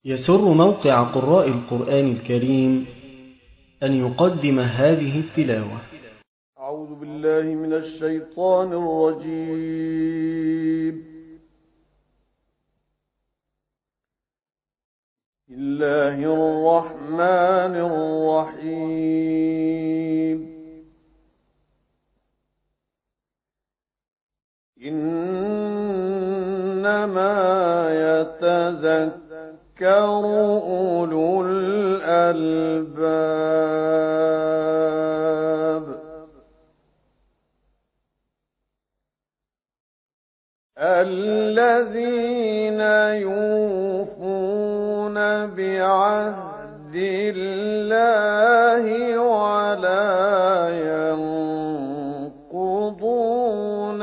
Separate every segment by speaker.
Speaker 1: يسر موقع قراء القرآن الكريم أن يقدم هذه التلاوة.
Speaker 2: أعوذ بالله من الشيطان الرجيم. بسم الله الرحمن الرحيم. إنما يتذكر أولو الألباب الذين يوفون بعهد الله ولا ينقضون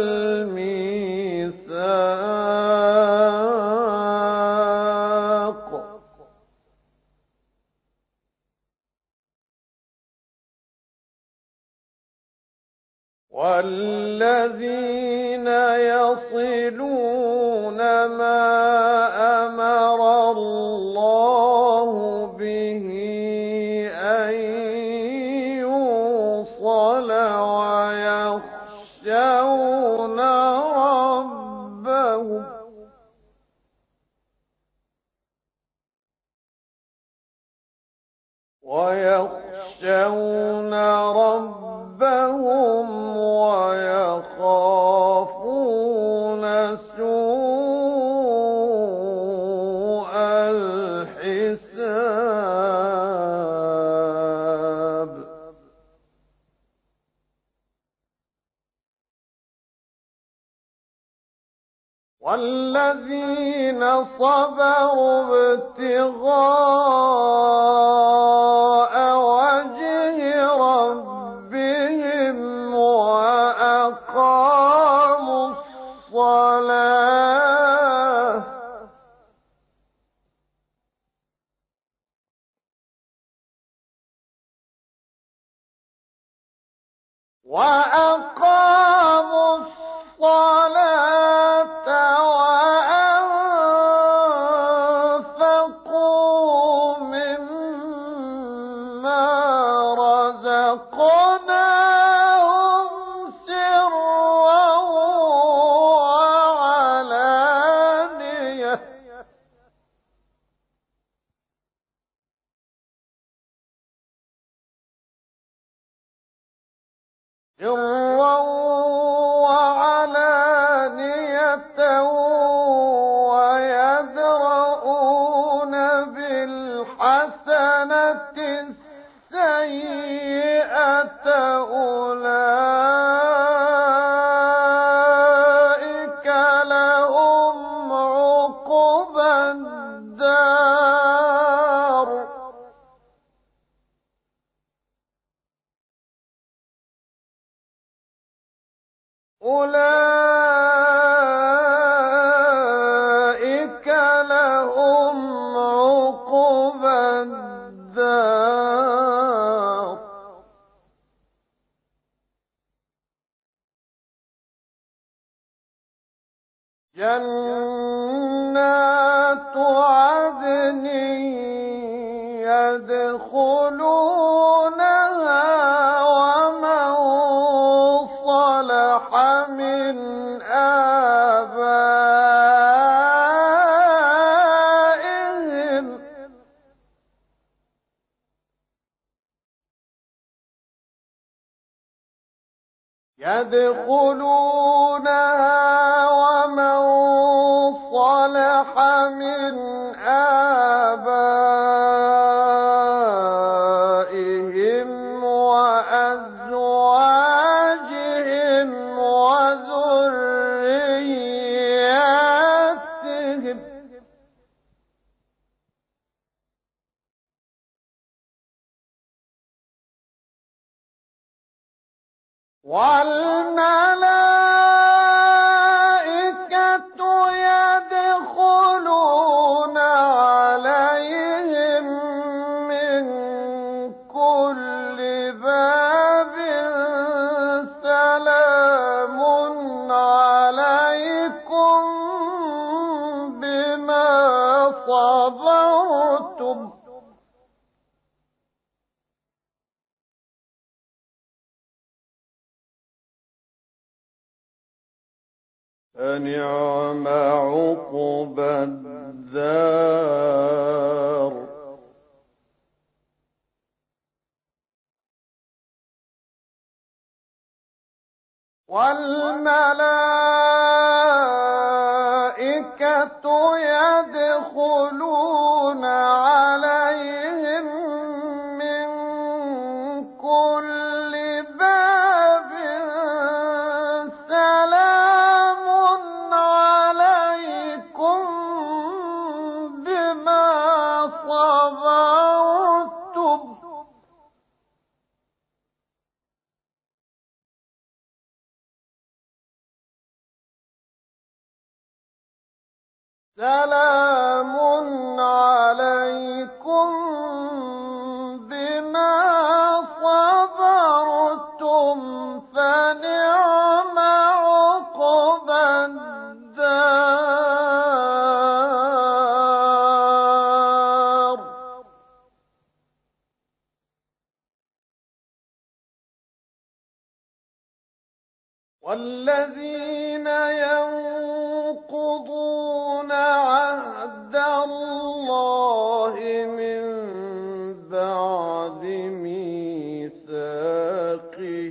Speaker 2: الميثاق والذين يصلون ما أمر الله به أن يوصل ويخشون ربهم ويخافون سوء الحساب والذين صبروا ابتغاء وجه ربهم وأقاموا الصلاة وأنفقوا مما رزقناهم سرا وعلانية ويدرؤون بالحسنة السيئة أولئك لهم عقبى الدار جنات عدن يدخلونها ومن صلح من آبائهم وأزواجهم وذرياتهم والملائكة يدخلون عليهم من كل باب سلام عليكم بما صبرتم صبرتم فنعم عقبى الدار والملائكة يدخلون عليهم من كل باب سلام عليكم بما صبرتم سلام عليكم بما صبرتم فنعم عقبى الدار والذين ينقضون عهد الله من بعد ميثاقه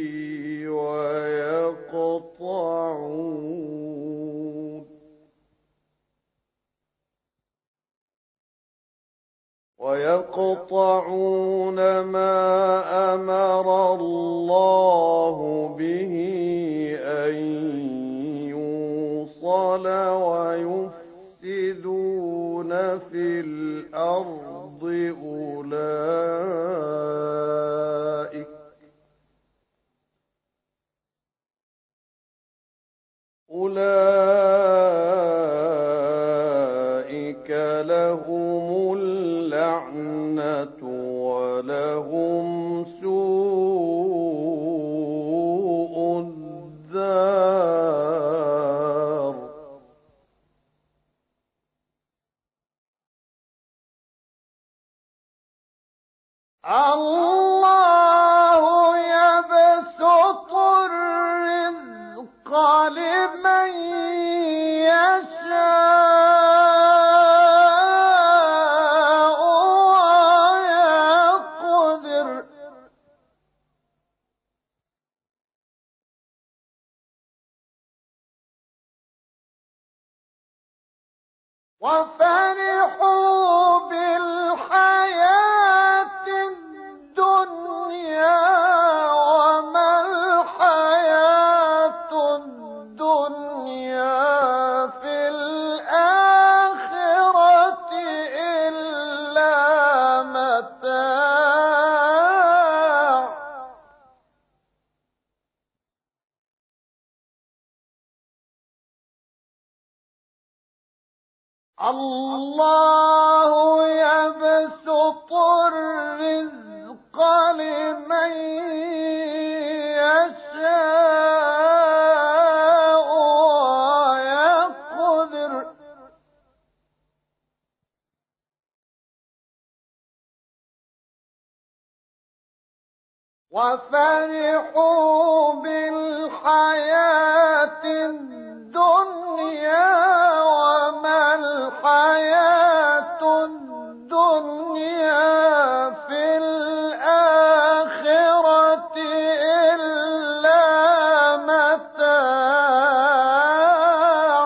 Speaker 2: ويقطعون ما أمر الله به أن يوصل ويفسدون في الأرض أولئك لهم اللعنة ولهم سوء الدار الله يبسط الرزق لمن يشاء ويقدر وفرحوا بالحياة الدنيا وما الحياة الدنيا في الآخرة إلا متاع الله يبسط الرزق لمن يشاء ويقدر وفرحوا بالحياة الدنيا وما الحياة الدنيا في الآخرة إلا متاع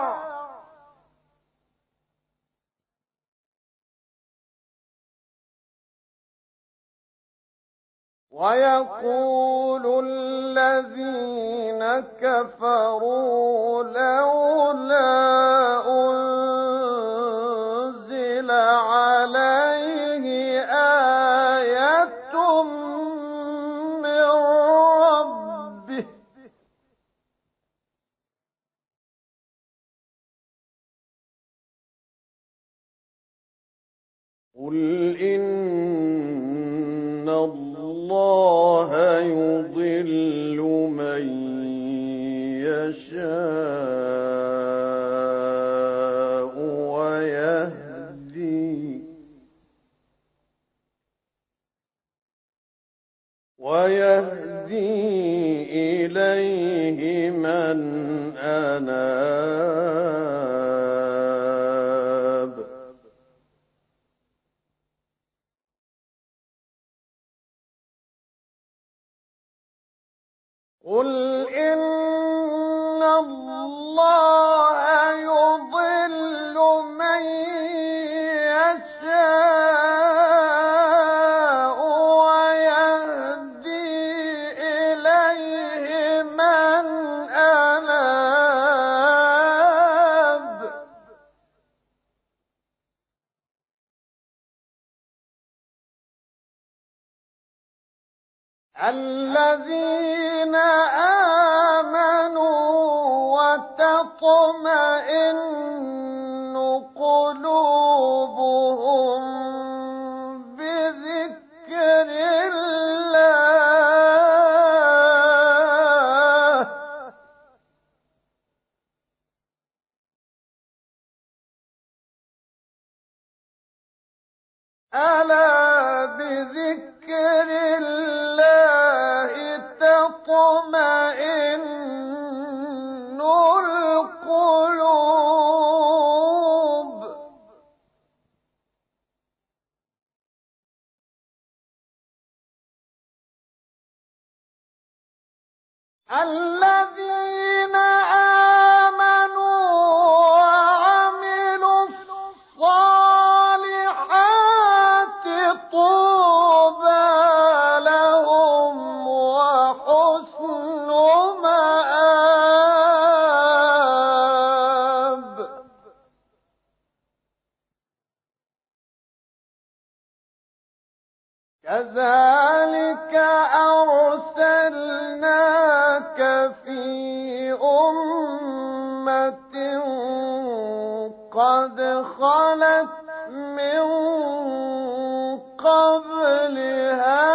Speaker 2: ويقول الذين كفروا لولا أنزل عليه آية من ربه قل إن الله يضل من يشاء ويهدي ويهدي إليه من أناب. قل إن الله يضل من يشاء ويهدي إليه من أناب. الذين آمنوا وتطمئن قلوبهم بذكر الله. ألا بذكر الله تطمئن القلوب. الذين آمنوا وعملوا الصالحات طوبى لهم وحسن مآب. كذلك أرسلناك في أمة قد خلت من قبلها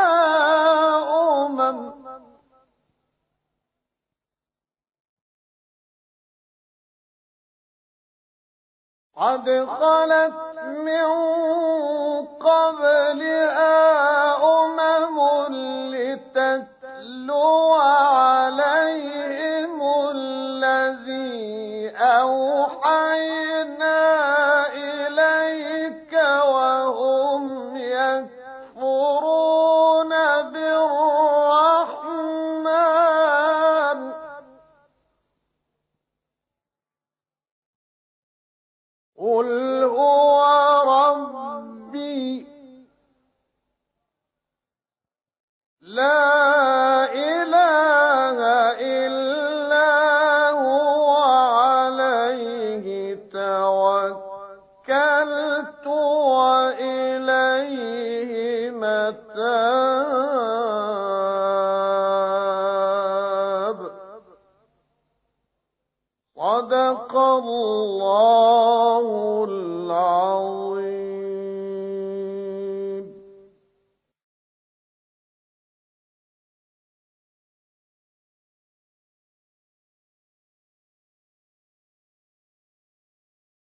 Speaker 2: قد خلت من قبلها لتتلو عليهم الذي أوحينا إليك وهم يكفرون بالرحمن. قل هو ربي لا إله إلا هو عليه توكلت وإليه متاب. صدق الله العظيم.